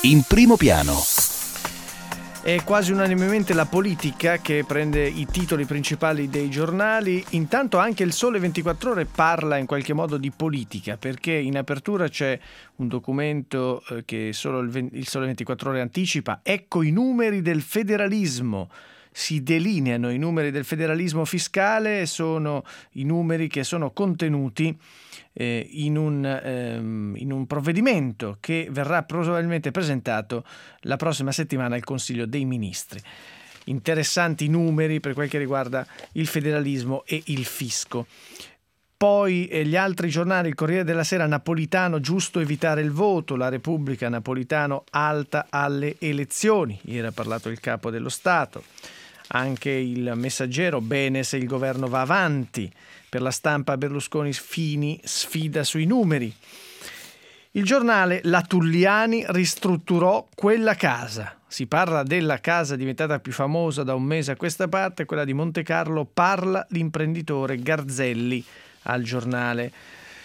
in primo piano. È quasi unanimemente la politica che prende i titoli principali dei giornali. Intanto anche il Sole 24 Ore parla in qualche modo di politica, perché in apertura c'è un documento che solo il Sole 24 Ore anticipa. Ecco i numeri del federalismo. Si delineano i numeri del federalismo fiscale, sono i numeri che sono contenuti in un provvedimento che verrà probabilmente presentato la prossima settimana al Consiglio dei Ministri. Interessanti numeri per quel che riguarda il federalismo e il fisco. Poi gli altri giornali, il Corriere della Sera, Napolitano, giusto evitare il voto, la Repubblica, Napolitano, alta alle elezioni. Ieri ha parlato il capo dello Stato. Anche il Messaggero, bene se il governo va avanti. Per la Stampa Berlusconi Fini sfida sui numeri. Il giornale, la Tulliani ristrutturò quella casa. Si parla della casa diventata più famosa da un mese a questa parte, quella di Monte Carlo. Parla l'imprenditore Garzelli al giornale.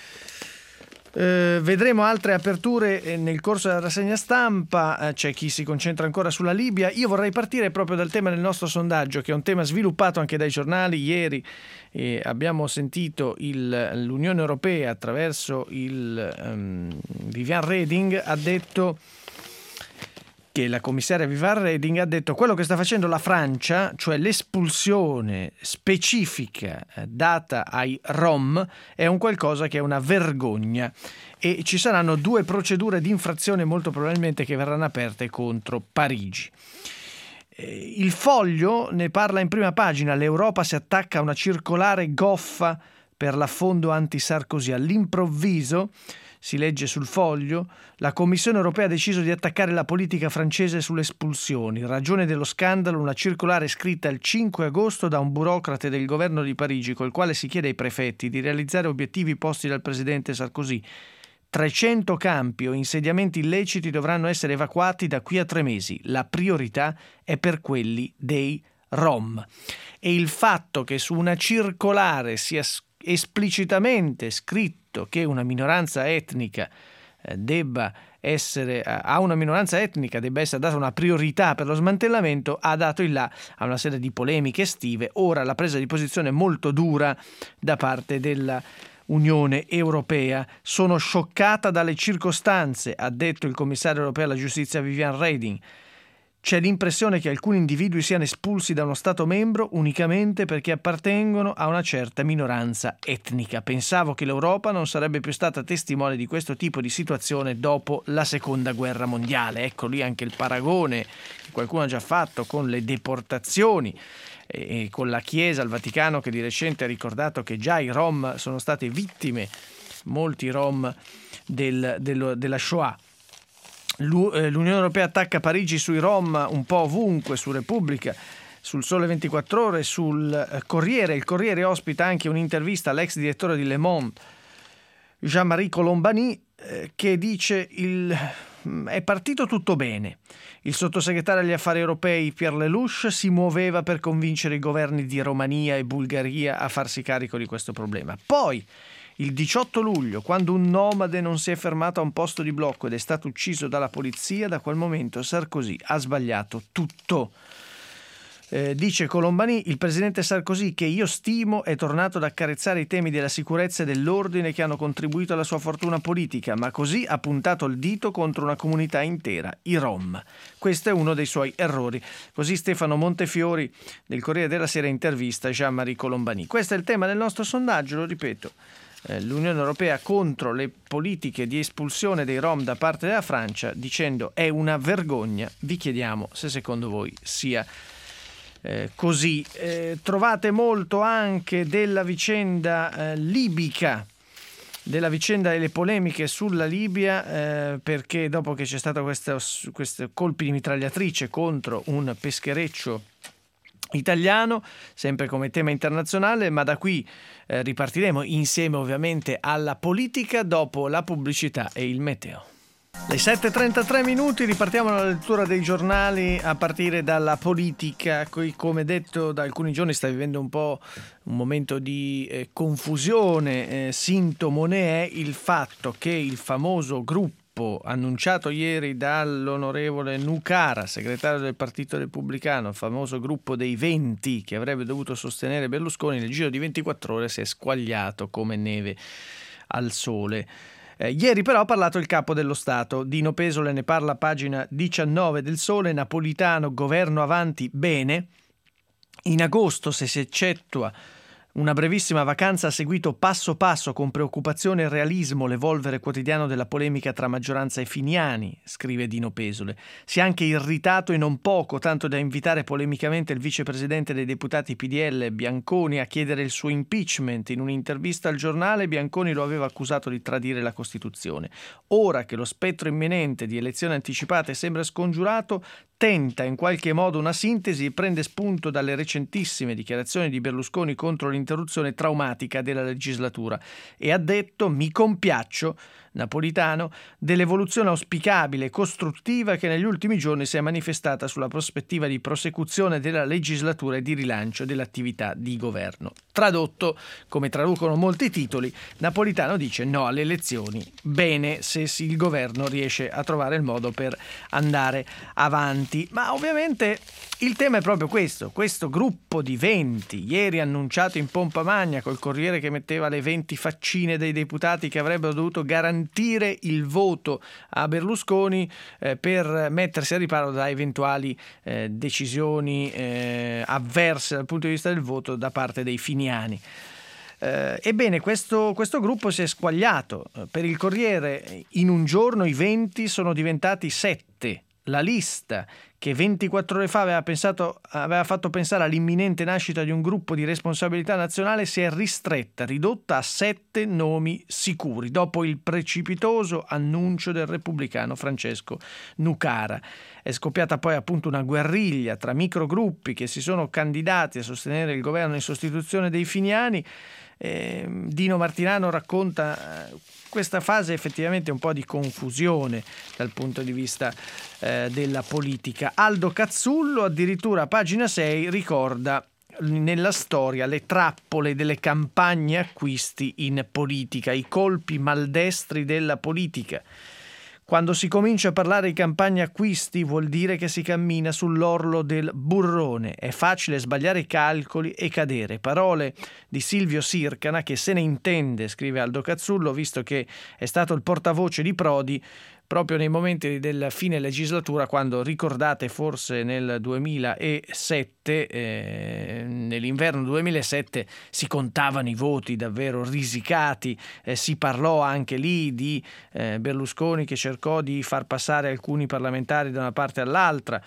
Vedremo altre aperture nel corso della rassegna stampa. C'è chi si concentra ancora sulla Libia. Io vorrei partire proprio dal tema del nostro sondaggio, che è un tema sviluppato anche dai giornali. Ieri abbiamo sentito l'Unione Europea attraverso Viviane Reding ha detto che la commissaria Viviane Reding ha detto quello che sta facendo la Francia, cioè l'espulsione specifica data ai Rom, è un qualcosa che è una vergogna e ci saranno 2 procedure di infrazione molto probabilmente che verranno aperte contro Parigi. Il Foglio ne parla in prima pagina. L'Europa si attacca a una circolare goffa per l'affondo anti-Sarkozy. All'improvviso, si legge sul Foglio, la Commissione europea ha deciso di attaccare la politica francese sulle espulsioni. Ragione dello scandalo, una circolare scritta il 5 agosto da un burocrate del governo di Parigi, col quale si chiede ai prefetti di realizzare obiettivi posti dal presidente Sarkozy. 300 campi o insediamenti illeciti dovranno essere evacuati da qui a 3 mesi. La priorità è per quelli dei Rom. E il fatto che su una circolare sia esplicitamente scritto che una minoranza etnica debba essere data una priorità per lo smantellamento ha dato il là a una serie di polemiche estive. Ora la presa di posizione molto dura da parte della Unione Europea. Sono scioccata dalle circostanze, ha detto il commissario europeo alla giustizia Viviane Reding. C'è l'impressione che alcuni individui siano espulsi da uno Stato membro unicamente perché appartengono a una certa minoranza etnica. Pensavo che l'Europa non sarebbe più stata testimone di questo tipo di situazione dopo la Seconda Guerra Mondiale. Ecco lì anche il paragone che qualcuno ha già fatto con le deportazioni e con la Chiesa, il Vaticano, che di recente ha ricordato che già i Rom sono state vittime, molti Rom, della Shoah. L'Unione Europea attacca Parigi sui Rom un po' ovunque, su Repubblica, sul Sole 24 Ore, sul Corriere. Il Corriere ospita anche un'intervista all'ex direttore di Le Monde, Jean-Marie Colombani, che dice è partito tutto bene. Il sottosegretario agli affari europei Pierre Lelouch si muoveva per convincere i governi di Romania e Bulgaria a farsi carico di questo problema. Poi il 18 luglio, quando un nomade non si è fermato a un posto di blocco ed è stato ucciso dalla polizia, da quel momento Sarkozy ha sbagliato tutto. Dice Colombani, il presidente Sarkozy, che io stimo, è tornato ad accarezzare i temi della sicurezza e dell'ordine che hanno contribuito alla sua fortuna politica, ma così ha puntato il dito contro una comunità intera, i Rom. Questo è uno dei suoi errori. Così Stefano Montefiori del Corriere della Sera intervista Jean-Marie Colombani. Questo è il tema del nostro sondaggio, lo ripeto. L'Unione Europea contro le politiche di espulsione dei Rom da parte della Francia, dicendo è una vergogna. Vi chiediamo se secondo voi sia così. Trovate molto anche della vicenda libica, della vicenda e le polemiche sulla Libia, perché dopo che c'è stato questi colpi di mitragliatrice contro un peschereccio italiano, sempre come tema internazionale, ma da qui ripartiremo insieme ovviamente alla politica dopo la pubblicità e il meteo. Le 7:33 ripartiamo dalla lettura dei giornali a partire dalla politica. Come detto da alcuni giorni sta vivendo un po' un momento di confusione. Sintomo ne è il fatto che il famoso gruppo gruppo annunciato ieri dall'onorevole Nucara, segretario del Partito Repubblicano, il famoso gruppo dei 20 che avrebbe dovuto sostenere Berlusconi, nel giro di 24 ore si è squagliato come neve al sole. Ieri però ha parlato il capo dello Stato, Dino Pesole, ne parla a pagina 19 del Sole. Napolitano, governo avanti bene. In agosto, se si eccettua una brevissima vacanza, ha seguito passo passo con preoccupazione e realismo l'evolvere quotidiano della polemica tra maggioranza e Finiani, scrive Dino Pesole. Si è anche irritato e non poco, tanto da invitare polemicamente il vicepresidente dei deputati PDL, Bianconi, a chiedere il suo impeachment. In un'intervista al giornale, Bianconi lo aveva accusato di tradire la Costituzione. Ora che lo spettro imminente di elezioni anticipate sembra scongiurato, tenta in qualche modo una sintesi e prende spunto dalle recentissime dichiarazioni di Berlusconi contro l'interruzione traumatica della legislatura e ha detto: mi compiaccio, Napolitano, dell'evoluzione auspicabile e costruttiva che negli ultimi giorni si è manifestata sulla prospettiva di prosecuzione della legislatura e di rilancio dell'attività di governo. Tradotto, come traducono molti titoli, Napolitano dice no alle elezioni, bene se il governo riesce a trovare il modo per andare avanti. Ma ovviamente il tema è proprio questo gruppo di 20, ieri annunciato in pompa magna col Corriere che metteva le 20 faccine dei deputati che avrebbero dovuto garantire il voto a Berlusconi per mettersi a riparo da eventuali decisioni avverse dal punto di vista del voto da parte dei finiani. Ebbene, questo gruppo si è squagliato. Per il Corriere in un giorno i 20 sono diventati 7. La lista che 24 ore fa aveva fatto pensare all'imminente nascita di un gruppo di responsabilità nazionale si è ristretta, ridotta a 7 nomi sicuri, dopo il precipitoso annuncio del repubblicano Francesco Nucara. È scoppiata poi appunto una guerriglia tra microgruppi che si sono candidati a sostenere il governo in sostituzione dei Finiani. Dino Martinano racconta questa fase effettivamente un po' di confusione dal punto di vista della politica. Aldo Cazzullo addirittura a pagina 6 ricorda nella storia le trappole delle campagne acquisti in politica, i colpi maldestri della politica. Quando si comincia a parlare di campagne acquisti vuol dire che si cammina sull'orlo del burrone. È facile sbagliare i calcoli e cadere. Parole di Silvio Sircana, che se ne intende, scrive Aldo Cazzullo, visto che è stato il portavoce di Prodi proprio nei momenti della fine legislatura, quando, ricordate, forse nel 2007, nell'inverno 2007, si contavano i voti davvero risicati, si parlò anche lì di Berlusconi che cercò di far passare alcuni parlamentari da una parte all'altra.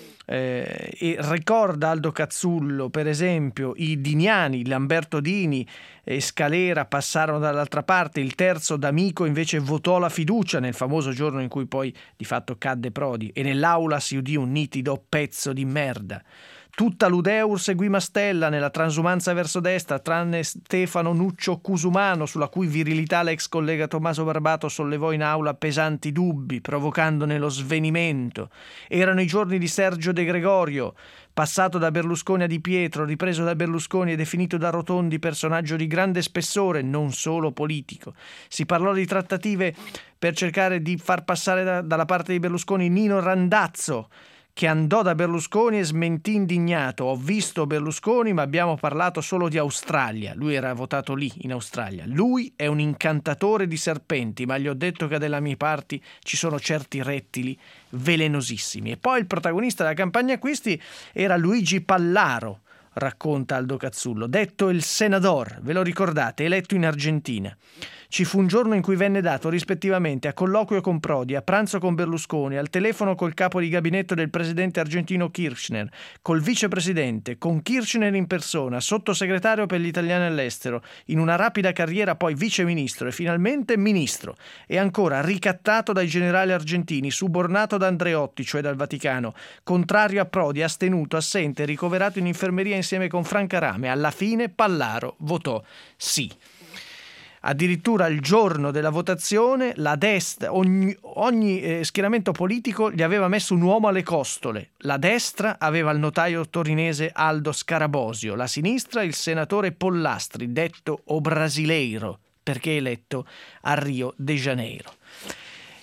E ricorda Aldo Cazzullo per esempio i Diniani, Lamberto Dini e Scalera passarono dall'altra parte, il terzo D'Amico invece votò la fiducia nel famoso giorno in cui poi di fatto cadde Prodi e nell'aula si udì un nitido pezzo di merda. Tutta l'Udeur seguì Mastella nella transumanza verso destra, tranne Stefano Nuccio Cusumano, sulla cui virilità l'ex collega Tommaso Barbato sollevò in aula pesanti dubbi, provocandone lo svenimento. Erano i giorni di Sergio De Gregorio, passato da Berlusconi a Di Pietro, ripreso da Berlusconi e definito da Rotondi personaggio di grande spessore, non solo politico. Si parlò di trattative per cercare di far passare dalla parte di Berlusconi Nino Randazzo, che andò da Berlusconi e smentì indignato: ho visto Berlusconi ma abbiamo parlato solo di Australia. Lui era votato lì in Australia. Lui è un incantatore di serpenti, ma gli ho detto che dalle mie parti ci sono certi rettili velenosissimi. E poi il protagonista della campagna acquisti era Luigi Pallaro, racconta Aldo Cazzullo, detto il Senador, ve lo ricordate, eletto in Argentina. Ci fu un giorno in cui venne dato rispettivamente a colloquio con Prodi, a pranzo con Berlusconi, al telefono col capo di gabinetto del presidente argentino Kirchner, col vicepresidente, con Kirchner in persona, sottosegretario per gli italiani all'estero, in una rapida carriera poi viceministro e finalmente ministro, e ancora ricattato dai generali argentini, subornato da Andreotti, cioè dal Vaticano, contrario a Prodi, astenuto, assente, ricoverato in infermeria insieme con Franca Rame. Alla fine Pallaro votò sì. Addirittura il giorno della votazione la destra, ogni schieramento politico gli aveva messo un uomo alle costole. La destra aveva il notaio torinese Aldo Scarabosio, la sinistra il senatore Pollastri, detto o Brasileiro, perché eletto a Rio de Janeiro.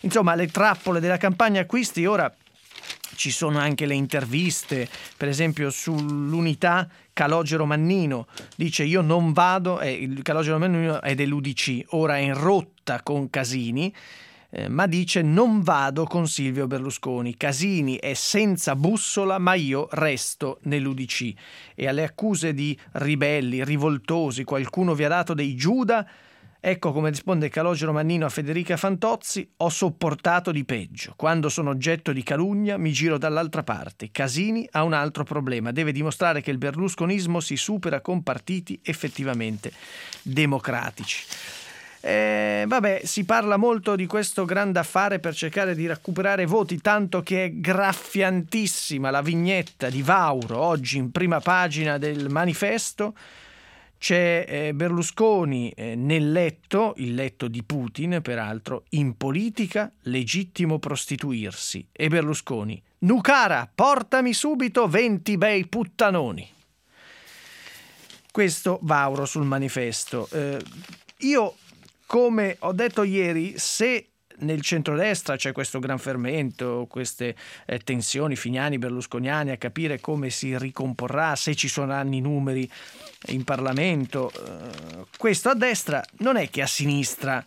Insomma, le trappole della campagna acquisti. Ora ci sono anche le interviste, per esempio sull'Unità. Calogero Mannino dice: io non vado, il Calogero Mannino è dell'UDC, ora è in rotta con Casini, ma dice: non vado con Silvio Berlusconi, Casini è senza bussola, ma io resto nell'UDC. E alle accuse di ribelli, rivoltosi, qualcuno vi ha dato dei Giuda? Ecco come risponde Calogero Mannino a Federica Fantozzi: ho sopportato di peggio. Quando sono oggetto di calunnia mi giro dall'altra parte. Casini ha un altro problema: deve dimostrare che il berlusconismo si supera con partiti effettivamente democratici. Si parla molto di questo grande affare per cercare di recuperare voti, tanto che è graffiantissima la vignetta di Vauro oggi in prima pagina del Manifesto. C'è Berlusconi nel letto, il letto di Putin peraltro: in politica legittimo prostituirsi. E Berlusconi: Nucara, portami subito 20 bei puttanoni. Questo Vauro sul Manifesto. Io, come ho detto ieri, se nel centrodestra c'è questo gran fermento, queste tensioni finiani-berlusconiane a capire come si ricomporrà, se ci saranno i numeri in Parlamento, questo a destra non è che a sinistra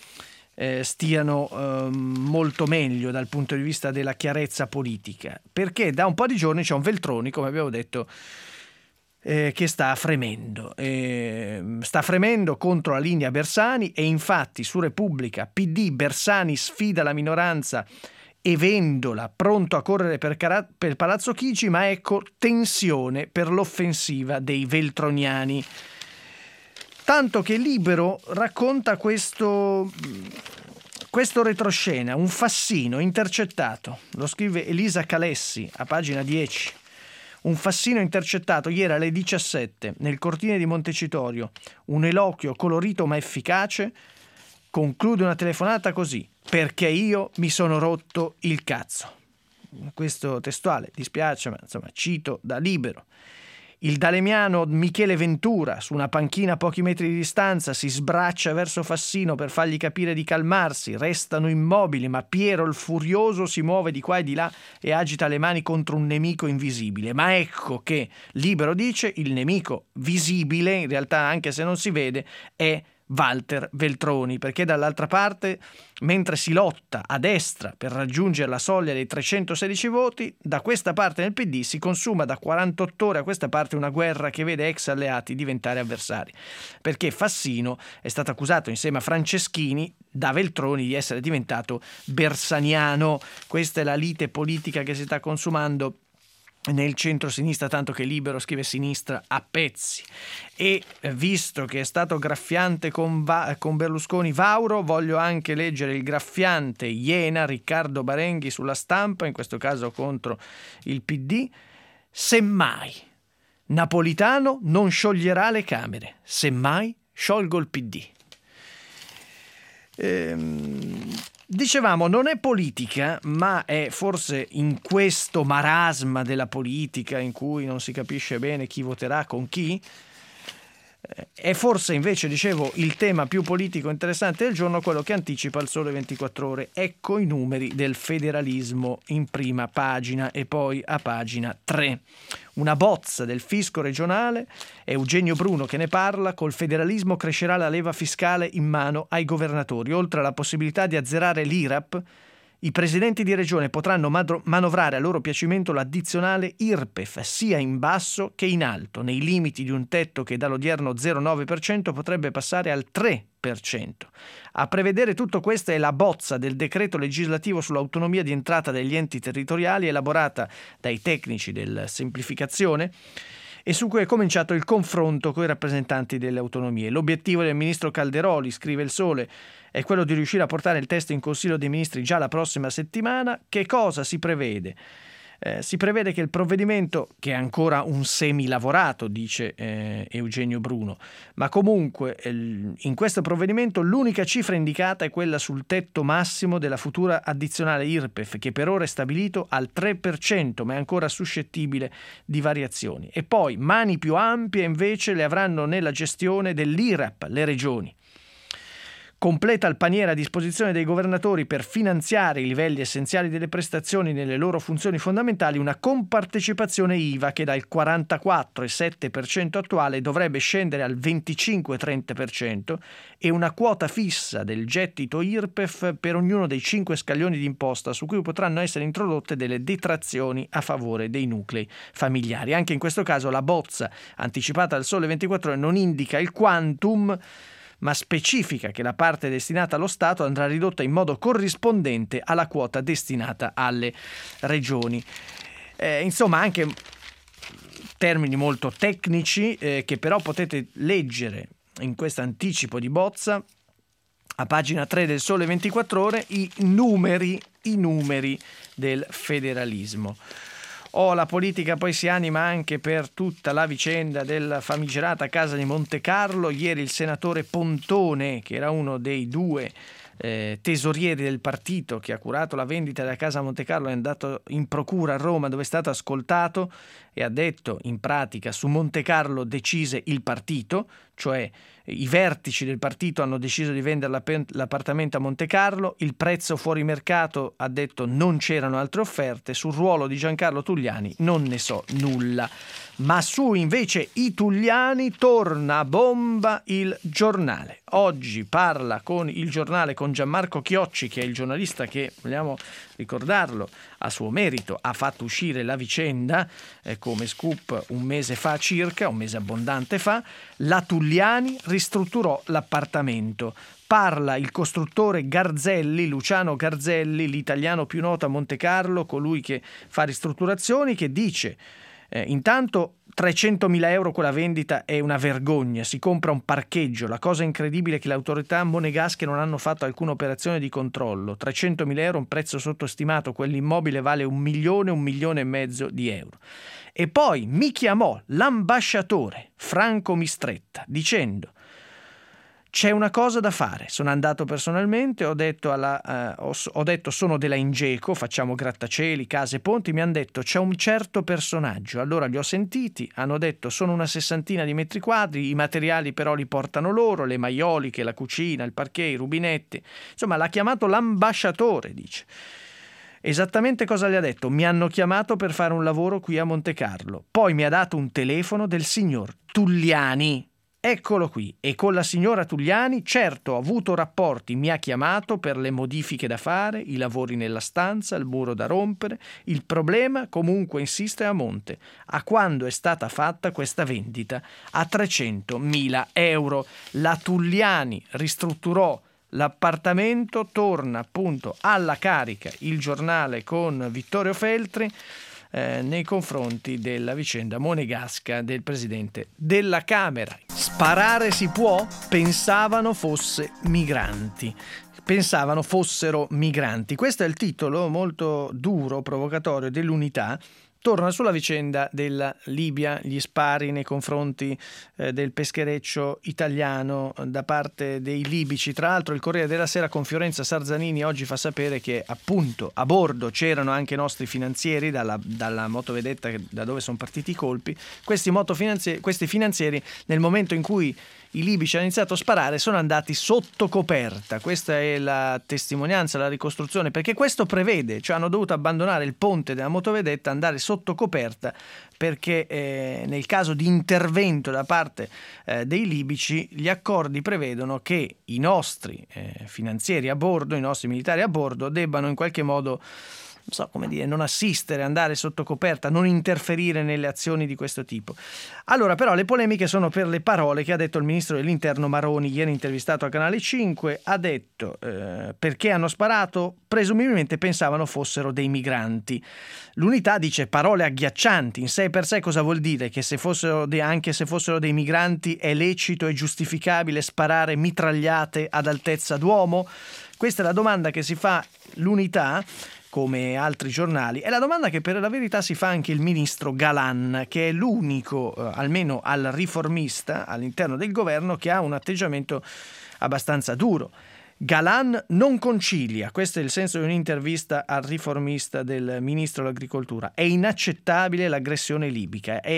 stiano molto meglio dal punto di vista della chiarezza politica, perché da un po' di giorni c'è un Veltroni, come abbiamo detto, che sta fremendo contro la linea Bersani. E infatti su Repubblica: PD, Bersani sfida la minoranza e Vendola pronto a correre per Palazzo Chigi, ma ecco tensione per l'offensiva dei veltroniani. Tanto che Libero racconta questo retroscena, un fassino intercettato, lo scrive Elisa Calessi a pagina 10. Un fassino intercettato ieri alle 17 nel cortile di Montecitorio, un eloquio colorito ma efficace, conclude una telefonata così: perché io mi sono rotto il cazzo. Questo testuale, dispiace, ma insomma cito da Libero. Il dalemiano Michele Ventura, su una panchina a pochi metri di distanza, si sbraccia verso Fassino per fargli capire di calmarsi. Restano immobili, ma Piero il furioso si muove di qua e di là e agita le mani contro un nemico invisibile. Ma ecco che Libero dice: il nemico visibile, in realtà anche se non si vede, è Walter Veltroni, perché dall'altra parte, mentre si lotta a destra per raggiungere la soglia dei 316 voti, da questa parte nel PD si consuma da 48 ore a questa parte una guerra che vede ex alleati diventare avversari, perché Fassino è stato accusato insieme a Franceschini da Veltroni di essere diventato bersaniano. Questa è la lite politica che si sta consumando nel centro-sinistra, tanto che Libero scrive sinistra a pezzi. E visto che è stato graffiante con Berlusconi Vauro, voglio anche leggere il graffiante Iena Riccardo Barenghi sulla Stampa, in questo caso contro il PD. Semmai Napolitano non scioglierà le Camere, semmai sciolgo il PD. Dicevamo, non è politica, ma è forse in questo marasma della politica in cui non si capisce bene chi voterà con chi, è forse invece, dicevo, il tema più politico interessante del giorno, quello che anticipa il Sole 24 Ore. Ecco i numeri del federalismo in prima pagina e poi a pagina 3. Una bozza del fisco regionale, è Eugenio Bruno che ne parla: col federalismo crescerà la leva fiscale in mano ai governatori. Oltre alla possibilità di azzerare l'IRAP, i presidenti di regione potranno manovrare a loro piacimento l'addizionale IRPEF sia in basso che in alto, nei limiti di un tetto che dall'odierno 0,9% potrebbe passare al 3%. A prevedere tutto questo è la bozza del decreto legislativo sull'autonomia di entrata degli enti territoriali, elaborata dai tecnici della semplificazione e su cui è cominciato il confronto con i rappresentanti delle autonomie. L'obiettivo del ministro Calderoli, scrive il Sole, è quello di riuscire a portare il testo in Consiglio dei Ministri già la prossima settimana. Che cosa si prevede? Si prevede che il provvedimento, che è ancora un semilavorato, dice Eugenio Bruno, ma comunque in questo provvedimento l'unica cifra indicata è quella sul tetto massimo della futura addizionale IRPEF, che per ora è stabilito al 3%, ma è ancora suscettibile di variazioni. E poi mani più ampie invece le avranno nella gestione dell'IRAP le regioni. completa il paniere a disposizione dei governatori per finanziare i livelli essenziali delle prestazioni nelle loro funzioni fondamentali una compartecipazione IVA che dal 44,7% attuale dovrebbe scendere al 25,30% e una quota fissa del gettito IRPEF per ognuno dei 5 scaglioni di imposta su cui potranno essere introdotte delle detrazioni a favore dei nuclei familiari. Anche in questo caso la bozza anticipata al Sole 24 Ore non indica il quantum, ma specifica che la parte destinata allo Stato andrà ridotta in modo corrispondente alla quota destinata alle regioni. Insomma, anche termini molto tecnici che però potete leggere in questo anticipo di bozza a pagina 3 del Sole 24 Ore, i numeri del federalismo. La politica poi si anima anche per tutta la vicenda della famigerata casa di Montecarlo. Ieri il senatore Pontone, che era uno dei 2 tesorieri del partito che ha curato la vendita della casa Montecarlo, è andato in procura a Roma, dove è stato ascoltato e ha detto in pratica: su Montecarlo decise il partito, cioè i vertici del partito hanno deciso di vendere l'appartamento a Montecarlo, il prezzo fuori mercato, ha detto, non c'erano altre offerte, sul ruolo di Giancarlo Tugliani non ne so nulla. Ma su invece i Tugliani torna a bomba il Giornale. Oggi parla con il Giornale, con Gianmarco Chiocci, che è il giornalista che, vogliamo ricordarlo, a suo merito ha fatto uscire la vicenda come scoop un mese abbondante fa. La Tugliani ristrutturò l'appartamento. Parla il costruttore Garzelli, Luciano Garzelli, l'italiano più noto a Montecarlo, colui che fa ristrutturazioni, che dice: intanto 300.000 euro quella vendita è una vergogna, si compra un parcheggio, la cosa incredibile è che le autorità monegasche non hanno fatto alcuna operazione di controllo, 300.000 euro un prezzo sottostimato, quell'immobile vale 1 milione, 1,5 milioni di euro. E poi mi chiamò l'ambasciatore Franco Mistretta dicendo: c'è una cosa da fare. Sono andato personalmente, ho detto sono della Ingeco, facciamo grattacieli, case, ponti. Mi hanno detto c'è un certo personaggio. Allora li ho sentiti, hanno detto sono una 60 di metri quadri, i materiali però li portano loro, le maioliche, la cucina, il parquet, i rubinetti. Insomma, l'ha chiamato l'ambasciatore, dice. Esattamente cosa gli ha detto? Mi hanno chiamato per fare un lavoro qui a Montecarlo. Poi mi ha dato un telefono del signor Tugliani. Eccolo qui, e con la signora Tugliani, certo, ho avuto rapporti, mi ha chiamato per le modifiche da fare, i lavori nella stanza, il muro da rompere. Il problema, comunque, insiste a monte. A quando è stata fatta questa vendita? A 300.000 euro. La Tugliani ristrutturò l'appartamento, torna appunto alla carica il Giornale con Vittorio Feltri nei confronti della vicenda monegasca del presidente della Camera. Sparare si può? Pensavano fossero migranti. Questo è il titolo molto duro, provocatorio dell'Unità. Torna sulla vicenda della Libia, gli spari nei confronti del peschereccio italiano da parte dei libici. Tra l'altro il Corriere della Sera con Fiorenza Sarzanini oggi fa sapere che appunto a bordo c'erano anche nostri finanzieri dalla motovedetta da dove sono partiti i colpi. Questi finanzieri, nel momento in cui i libici hanno iniziato a sparare, sono andati sotto coperta. Questa è la testimonianza, la ricostruzione, perché questo prevede, cioè hanno dovuto abbandonare il ponte della motovedetta, andare sotto coperta, perché nel caso di intervento da parte dei libici gli accordi prevedono che i nostri finanzieri a bordo, i nostri militari a bordo debbano in qualche modo non assistere, andare sotto coperta, non interferire nelle azioni di questo tipo. Allora, però, le polemiche sono per le parole che ha detto il ministro dell'Interno Maroni, ieri intervistato a Canale 5. Ha detto perché hanno sparato? Presumibilmente pensavano fossero dei migranti. L'Unità dice parole agghiaccianti. In sé per sé cosa vuol dire? Che anche se fossero dei migranti è lecito e giustificabile sparare mitragliate ad altezza d'uomo? Questa è la domanda che si fa l'Unità, come altri giornali. È la domanda che per la verità si fa anche il ministro Galan, che è l'unico, almeno al riformista, all'interno del governo, che ha un atteggiamento abbastanza duro. Galan non concilia, questo è il senso di un'intervista al riformista del ministro dell'agricoltura. È inaccettabile l'aggressione libica, è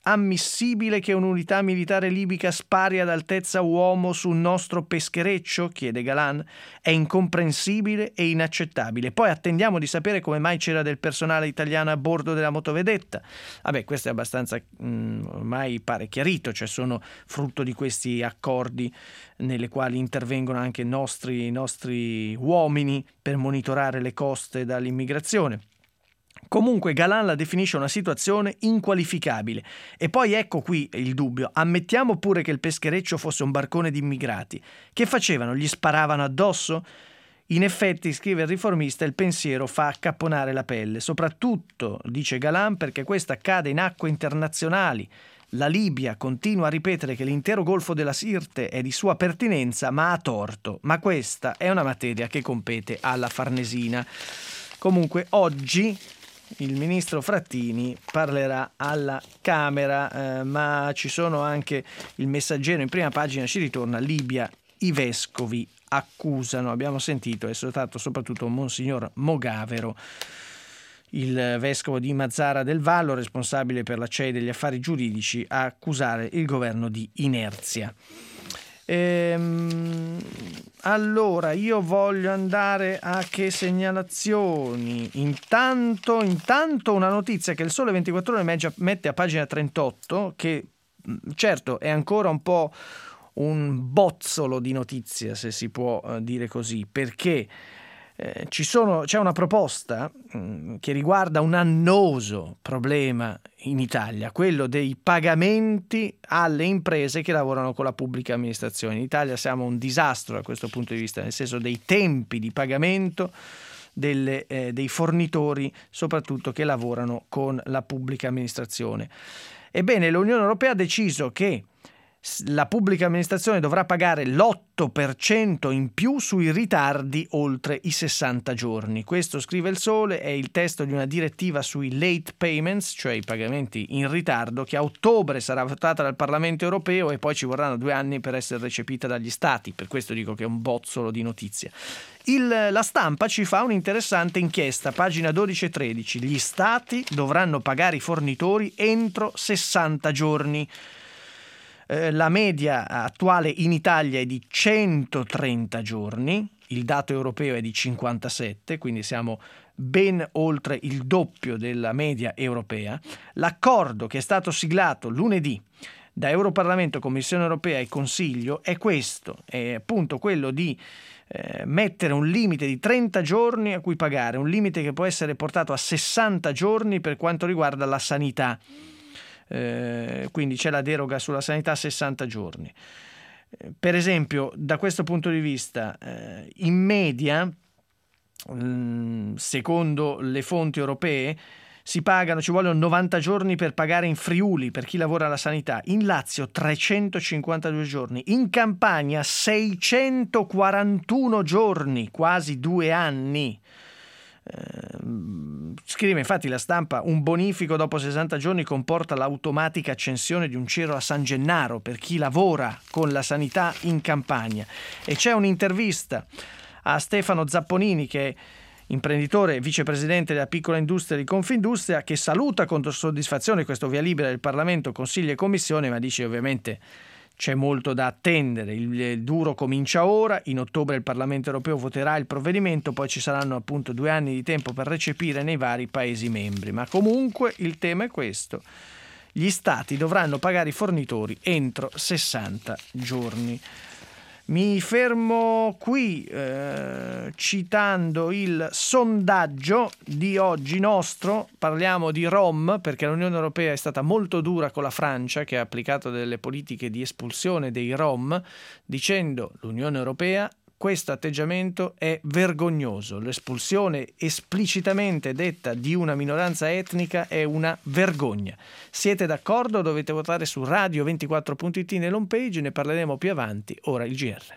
ammissibile che un'unità militare libica spari ad altezza uomo su un nostro peschereccio? Chiede Galan. È incomprensibile e inaccettabile. Poi attendiamo di sapere come mai c'era del personale italiano a bordo della motovedetta. Vabbè, questo è abbastanza ormai pare chiarito, cioè sono frutto di questi accordi nelle quali intervengono anche i nostri uomini per monitorare le coste dall'immigrazione. Comunque Galan la definisce una situazione inqualificabile. E poi ecco qui il dubbio. Ammettiamo pure che il peschereccio fosse un barcone di immigrati. Che facevano? Gli sparavano addosso? In effetti, scrive il riformista, il pensiero fa accapponare la pelle. Soprattutto, dice Galan, perché questo accade in acque internazionali. La Libia continua a ripetere che l'intero golfo della Sirte è di sua pertinenza, ma ha torto. Ma questa è una materia che compete alla Farnesina. Comunque oggi il ministro Frattini parlerà alla Camera, ma ci sono anche il Messaggero in prima pagina, ci ritorna Libia, i vescovi accusano, abbiamo sentito, è stato soprattutto Monsignor Mogavero, il vescovo di Mazara del Vallo, responsabile per la CEI degli affari giuridici, a accusare il governo di inerzia. Allora io voglio andare a che segnalazioni. Intanto una notizia che il Sole 24 Ore mette a pagina 38, che certo è ancora un po' un bozzolo di notizia, se si può dire così, perché c'è una proposta che riguarda un annoso problema in Italia, quello dei pagamenti alle imprese che lavorano con la pubblica amministrazione. In Italia siamo un disastro da questo punto di vista, nel senso dei tempi di pagamento dei fornitori, soprattutto che lavorano con la pubblica amministrazione. Ebbene, l'Unione Europea ha deciso che la pubblica amministrazione dovrà pagare l'8% in più sui ritardi oltre i 60 giorni. Questo, scrive il Sole, è il testo di una direttiva sui late payments, cioè i pagamenti in ritardo, che a ottobre sarà votata dal Parlamento europeo e poi ci vorranno 2 anni per essere recepita dagli Stati. Per questo dico che è un bozzolo di notizia. La Stampa ci fa un'interessante inchiesta, pagina 12 e 13. Gli Stati dovranno pagare i fornitori entro 60 giorni. La media attuale in Italia è di 130 giorni, il dato europeo è di 57, quindi siamo ben oltre il doppio della media europea. L'accordo che è stato siglato lunedì da Europarlamento, Commissione Europea e Consiglio è questo, è appunto quello di mettere un limite di 30 giorni a cui pagare, un limite che può essere portato a 60 giorni per quanto riguarda la sanità. Quindi c'è la deroga sulla sanità a 60 giorni. Per esempio, da questo punto di vista, in media, secondo le fonti europee, ci vogliono 90 giorni per pagare in Friuli per chi lavora alla sanità, in Lazio 352 giorni, in Campania 641 giorni, quasi 2 anni. Scrive infatti la Stampa: un bonifico dopo 60 giorni comporta l'automatica accensione di un cero a San Gennaro per chi lavora con la sanità in Campania. E c'è un'intervista a Stefano Zapponini, che è imprenditore e vicepresidente della piccola industria di Confindustria, che saluta con soddisfazione questo via libera del Parlamento, Consiglio e Commissione, ma dice ovviamente c'è molto da attendere, il duro comincia ora, in ottobre il Parlamento europeo voterà il provvedimento, poi ci saranno appunto 2 anni di tempo per recepire nei vari Paesi membri, ma comunque il tema è questo: gli Stati dovranno pagare i fornitori entro 60 giorni. Mi fermo qui citando il sondaggio di oggi nostro. Parliamo di Rom perché l'Unione Europea è stata molto dura con la Francia, che ha applicato delle politiche di espulsione dei Rom, dicendo l'Unione Europea: questo atteggiamento è vergognoso, l'espulsione esplicitamente detta di una minoranza etnica è una vergogna. Siete d'accordo? Dovete votare su radio24.it nell'homepage, ne parleremo più avanti. Ora il GR.